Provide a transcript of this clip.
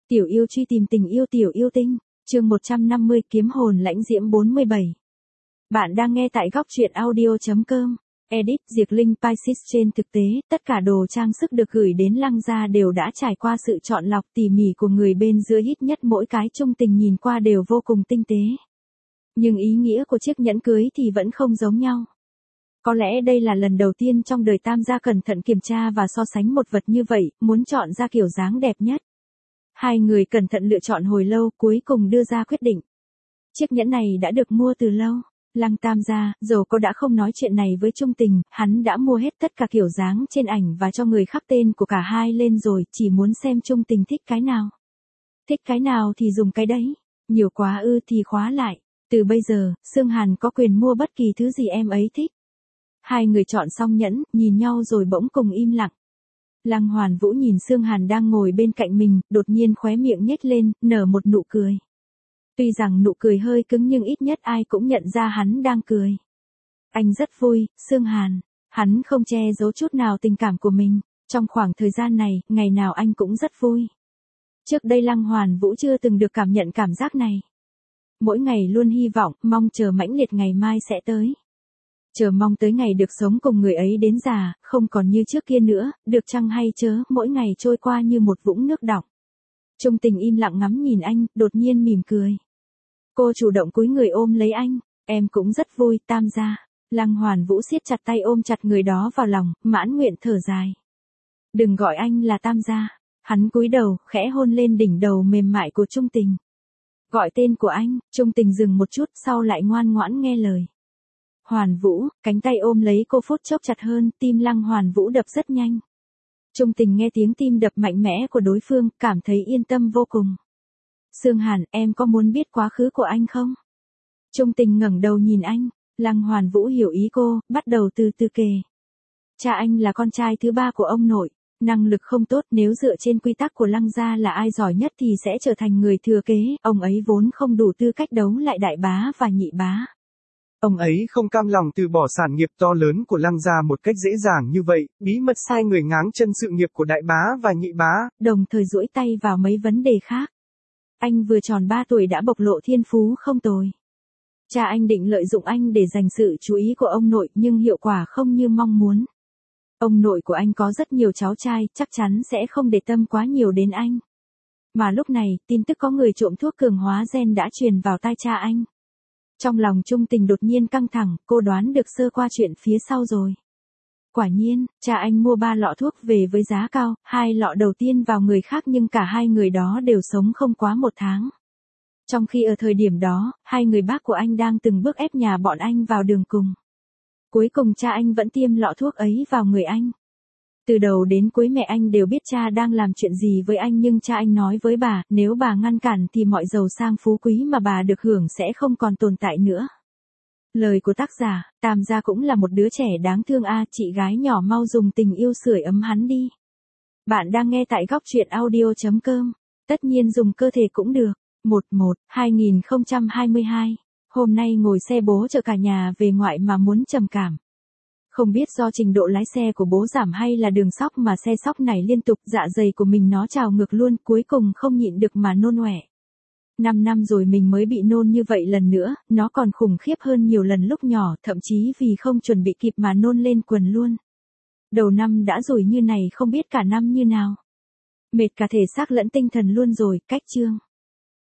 Tiểu yêu truy tìm tình yêu tiểu yêu tinh, chương 150 kiếm hồn lãnh diễm 47. Bạn đang nghe tại góc truyện audio.com. Edit Diệt Linh Pisces. Trên thực tế, tất cả đồ trang sức được gửi đến Lăng gia đều đã trải qua sự chọn lọc tỉ mỉ của người bên dưới, ít nhất mỗi cái trung tình nhìn qua đều vô cùng tinh tế. Nhưng ý nghĩa của chiếc nhẫn cưới thì vẫn không giống nhau. Có lẽ đây là lần đầu tiên trong đời Tam gia cẩn thận kiểm tra và so sánh một vật như vậy, muốn chọn ra kiểu dáng đẹp nhất. Hai người cẩn thận lựa chọn hồi lâu, cuối cùng đưa ra quyết định. Chiếc nhẫn này đã được mua từ lâu. Lăng Tam gia, dầu có đã không nói chuyện này với Trung Tình, hắn đã mua hết tất cả kiểu dáng trên ảnh và cho người khắc tên của cả hai lên rồi, chỉ muốn xem Trung Tình thích cái nào. Thích cái nào thì dùng cái đấy, nhiều quá thì khóa lại. Từ bây giờ, Sương Hàn có quyền mua bất kỳ thứ gì em ấy thích. Hai người chọn xong nhẫn, nhìn nhau rồi bỗng cùng im lặng. Lăng Hoàn Vũ nhìn Sương Hàn đang ngồi bên cạnh mình, đột nhiên khóe miệng nhếch lên, nở một nụ cười. Tuy rằng nụ cười hơi cứng nhưng ít nhất ai cũng nhận ra hắn đang cười. Anh rất vui, Sương Hàn. Hắn không che giấu chút nào tình cảm của mình. Trong khoảng thời gian này, ngày nào anh cũng rất vui. Trước đây Lăng Hoàn Vũ chưa từng được cảm nhận cảm giác này. Mỗi ngày luôn hy vọng, mong chờ mãnh liệt ngày mai sẽ tới. Chờ mong tới ngày được sống cùng người ấy đến già, không còn như trước kia nữa, được chăng hay chớ, mỗi ngày trôi qua như một vũng nước đọng. Trung Tình im lặng ngắm nhìn anh, đột nhiên mỉm cười. Cô chủ động cúi người ôm lấy anh, em cũng rất vui, Tam gia. Lăng Hoàn Vũ siết chặt tay ôm chặt người đó vào lòng, mãn nguyện thở dài. Đừng gọi anh là Tam gia. Hắn cúi đầu, khẽ hôn lên đỉnh đầu mềm mại của Trung Tình. Gọi tên của anh, Trung Tình dừng một chút, sau lại ngoan ngoãn nghe lời. Hoàn Vũ, cánh tay ôm lấy cô phút chốc chặt hơn, tim Lăng Hoàn Vũ đập rất nhanh. Trung Tình nghe tiếng tim đập mạnh mẽ của đối phương, cảm thấy yên tâm vô cùng. Sương Hàn, em có muốn biết quá khứ của anh không? Trung Tình ngẩng đầu nhìn anh, Lăng Hoàn Vũ hiểu ý cô, bắt đầu từ từ kể. Cha anh là con trai thứ ba của ông nội, năng lực không tốt, nếu dựa trên quy tắc của Lăng gia là ai giỏi nhất thì sẽ trở thành người thừa kế, ông ấy vốn không đủ tư cách đấu lại đại bá và nhị bá. Ông ấy không cam lòng từ bỏ sản nghiệp to lớn của Lăng gia một cách dễ dàng như vậy, bí mật sai người ngáng chân sự nghiệp của đại bá và nhị bá, đồng thời duỗi tay vào mấy vấn đề khác. Anh vừa tròn 3 tuổi đã bộc lộ thiên phú không tồi. Cha anh định lợi dụng anh để giành sự chú ý của ông nội nhưng hiệu quả không như mong muốn. Ông nội của anh có rất nhiều cháu trai, chắc chắn sẽ không để tâm quá nhiều đến anh. Mà lúc này, tin tức có người trộm thuốc cường hóa gen đã truyền vào tai cha anh. Trong lòng Trung Tình đột nhiên căng thẳng, cô đoán được sơ qua chuyện phía sau rồi. Quả nhiên, cha anh mua 3 lọ thuốc về với giá cao, 2 lọ đầu tiên vào người khác nhưng cả hai người đó đều sống không quá 1 tháng. Trong khi ở thời điểm đó, hai người bác của anh đang từng bước ép nhà bọn anh vào đường cùng. Cuối cùng cha anh vẫn tiêm lọ thuốc ấy vào người anh. Từ đầu đến cuối mẹ anh đều biết cha đang làm chuyện gì với anh nhưng cha anh nói với bà, nếu bà ngăn cản thì mọi giàu sang phú quý mà bà được hưởng sẽ không còn tồn tại nữa. Lời của tác giả, Tam gia cũng là một đứa trẻ đáng thương chị gái nhỏ mau dùng tình yêu sưởi ấm hắn đi. Bạn đang nghe tại góc truyện audio.com, tất nhiên dùng cơ thể cũng được. 11/2022, hôm nay ngồi xe bố chở cả nhà về ngoại mà muốn trầm cảm. Không biết do trình độ lái xe của bố giảm hay là đường sóc mà xe sóc này liên tục, dạ dày của mình nó trào ngược luôn, cuối cùng không nhịn được mà nôn ọe. 5 năm rồi mình mới bị nôn như vậy lần nữa, nó còn khủng khiếp hơn nhiều lần lúc nhỏ, thậm chí vì không chuẩn bị kịp mà nôn lên quần luôn. Đầu năm đã rồi như này không biết cả năm như nào. Mệt cả thể xác lẫn tinh thần luôn rồi, cách chương.